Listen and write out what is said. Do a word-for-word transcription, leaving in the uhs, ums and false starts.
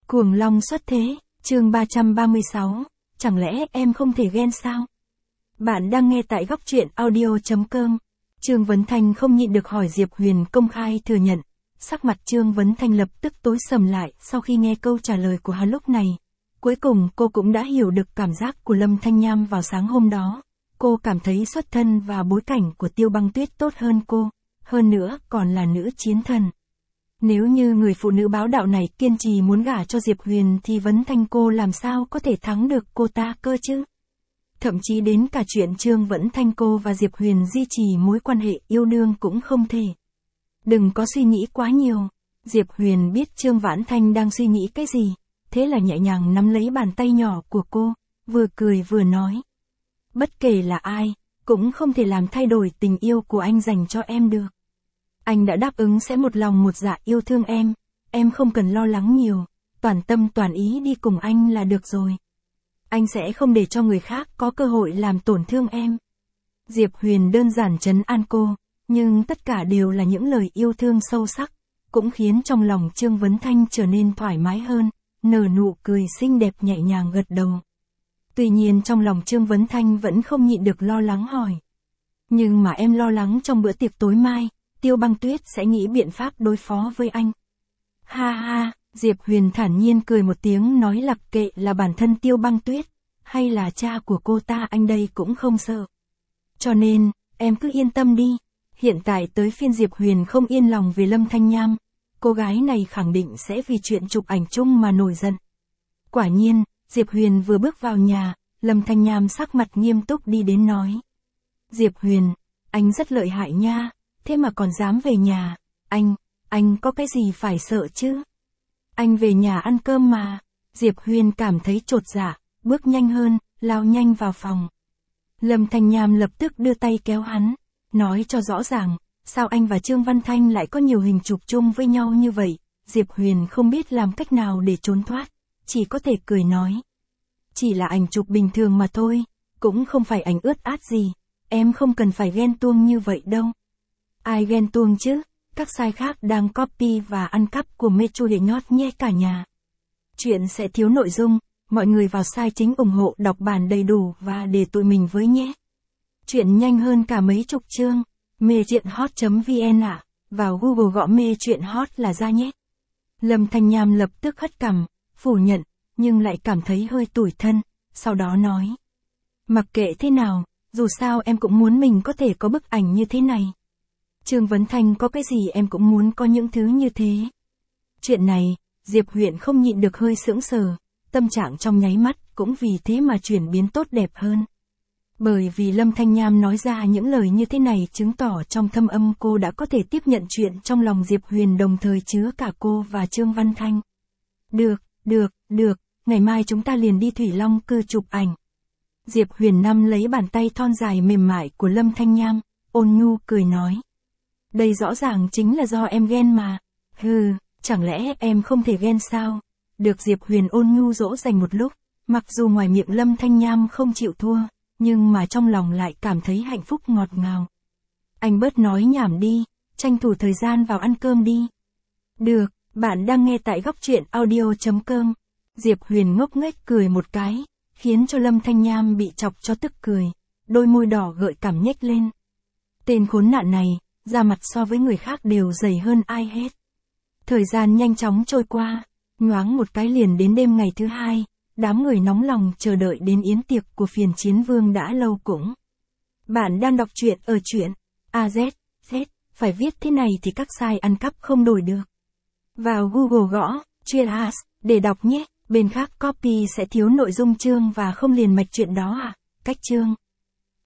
Cuồng long xuất thế, chương ba trăm ba mươi sáu, chẳng lẽ em không thể ghen sao? Bạn đang nghe tại góc truyện audio.com. Trương Vấn Thanh không nhịn được hỏi Diệp Huyền công khai thừa nhận. Sắc mặt Trương Vấn Thanh lập tức tối sầm lại sau khi nghe câu trả lời của hắn lúc này. Cuối cùng cô cũng đã hiểu được cảm giác của Lâm Thanh Nham vào sáng hôm đó. Cô cảm thấy xuất thân và bối cảnh của Tiêu Băng Tuyết tốt hơn cô, hơn nữa còn là nữ chiến thần. Nếu như người phụ nữ báo đạo này kiên trì muốn gả cho Diệp Huyền thì Vấn Thanh cô làm sao có thể thắng được cô ta cơ chứ? Thậm chí đến cả chuyện Trương Vấn Thanh cô và Diệp Huyền duy trì mối quan hệ yêu đương cũng không thể. Đừng có suy nghĩ quá nhiều. Diệp Huyền biết Trương Vãn Thanh đang suy nghĩ cái gì, thế là nhẹ nhàng nắm lấy bàn tay nhỏ của cô, vừa cười vừa nói. Bất kể là ai, cũng không thể làm thay đổi tình yêu của anh dành cho em được. Anh đã đáp ứng sẽ một lòng một dạ yêu thương em, em không cần lo lắng nhiều, toàn tâm toàn ý đi cùng anh là được rồi. Anh sẽ không để cho người khác có cơ hội làm tổn thương em. Diệp Huyền đơn giản trấn an cô, nhưng tất cả đều là những lời yêu thương sâu sắc, cũng khiến trong lòng Trương Vấn Thanh trở nên thoải mái hơn, nở nụ cười xinh đẹp nhẹ nhàng gật đầu. Tuy nhiên trong lòng Trương Vấn Thanh vẫn không nhịn được lo lắng hỏi. Nhưng mà em lo lắng trong bữa tiệc tối mai, Tiêu Băng Tuyết sẽ nghĩ biện pháp đối phó với anh. Ha ha, Diệp Huyền thản nhiên cười một tiếng nói mặc kệ là bản thân Tiêu Băng Tuyết, hay là cha của cô ta anh đây cũng không sợ. Cho nên, em cứ yên tâm đi, hiện tại tới phiên Diệp Huyền không yên lòng về Lâm Thanh Nham, cô gái này khẳng định sẽ vì chuyện chụp ảnh chung mà nổi giận. Quả nhiên, Diệp Huyền vừa bước vào nhà, Lâm Thanh Nham sắc mặt nghiêm túc đi đến nói. Diệp Huyền, anh rất lợi hại nha, thế mà còn dám về nhà, anh, anh có cái gì phải sợ chứ? Anh về nhà ăn cơm mà. Diệp Huyền cảm thấy chột dạ, bước nhanh hơn, lao nhanh vào phòng. Lâm Thanh Nham lập tức đưa tay kéo hắn, nói cho rõ ràng, sao anh và Trương Văn Thanh lại có nhiều hình chụp chung với nhau như vậy? Diệp Huyền không biết làm cách nào để trốn thoát, chỉ có thể cười nói. Chỉ là ảnh chụp bình thường mà thôi, cũng không phải ảnh ướt át gì, em không cần phải ghen tuông như vậy đâu. Ai ghen tuông chứ, các site khác đang copy và ăn cắp của Metro để nhót nhét cả nhà. Chuyện sẽ thiếu nội dung, mọi người vào site chính ủng hộ đọc bản đầy đủ và để tụi mình với nhé. Chuyện nhanh hơn cả mấy chục chương, mê truyện hot chấm vn ạ, à? Vào Google gõ mê truyện hot là ra nhé. Lâm Thanh Nham lập tức hất cằm, phủ nhận, nhưng lại cảm thấy hơi tủi thân, sau đó nói. Mặc kệ thế nào, dù sao em cũng muốn mình có thể có bức ảnh như thế này. Trương Vấn Thanh có cái gì em cũng muốn có những thứ như thế. Chuyện này, Diệp Huyền không nhịn được hơi sững sờ, tâm trạng trong nháy mắt cũng vì thế mà chuyển biến tốt đẹp hơn. Bởi vì Lâm Thanh Nham nói ra những lời như thế này chứng tỏ trong thâm âm cô đã có thể tiếp nhận chuyện trong lòng Diệp Huyền đồng thời chứa cả cô và Trương Văn Thanh. Được, được, được, ngày mai chúng ta liền đi Thủy Long Cư chụp ảnh. Diệp Huyền nắm lấy bàn tay thon dài mềm mại của Lâm Thanh Nham, ôn nhu cười nói. Đây rõ ràng chính là do em ghen mà. Hừ, chẳng lẽ em không thể ghen sao? Được Diệp Huyền ôn nhu dỗ dành một lúc, mặc dù ngoài miệng Lâm Thanh Nham không chịu thua, nhưng mà trong lòng lại cảm thấy hạnh phúc ngọt ngào. Anh bớt nói nhảm đi, tranh thủ thời gian vào ăn cơm đi. Được, bạn đang nghe tại góc truyện audio.com. Diệp Huyền ngốc nghếch cười một cái, khiến cho Lâm Thanh Nham bị chọc cho tức cười, đôi môi đỏ gợi cảm nhếch lên. Tên khốn nạn này, da mặt so với người khác đều dày hơn ai hết. Thời gian nhanh chóng trôi qua, nhoáng một cái liền đến đêm ngày thứ hai, đám người nóng lòng chờ đợi đến yến tiệc của Phiền Chiến Vương đã lâu cũng. Bạn đang đọc truyện ở truyện a zét, Z, phải viết thế này thì các site ăn cắp không đổi được. Vào Google gõ, Cheers, để đọc nhé, bên khác copy sẽ thiếu nội dung chương và không liền mạch chuyện đó à, cách chương.